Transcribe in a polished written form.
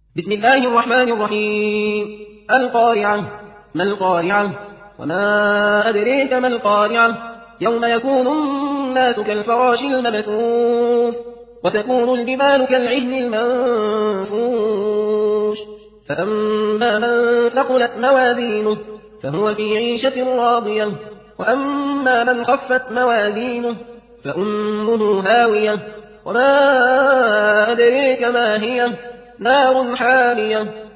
بسم الله الرحمن الرحيم. القارعة. ما القارعة؟ وما أدريك ما القارعة؟ يوم يكون الناس كالفراش المبثوث وتكون الجبال كالعهن المنفوش فأما من ثقلت موازينه فهو في عيشة راضية وأما من خفت موازينه فأمه هاوية وما أدريك ما هي نار حامية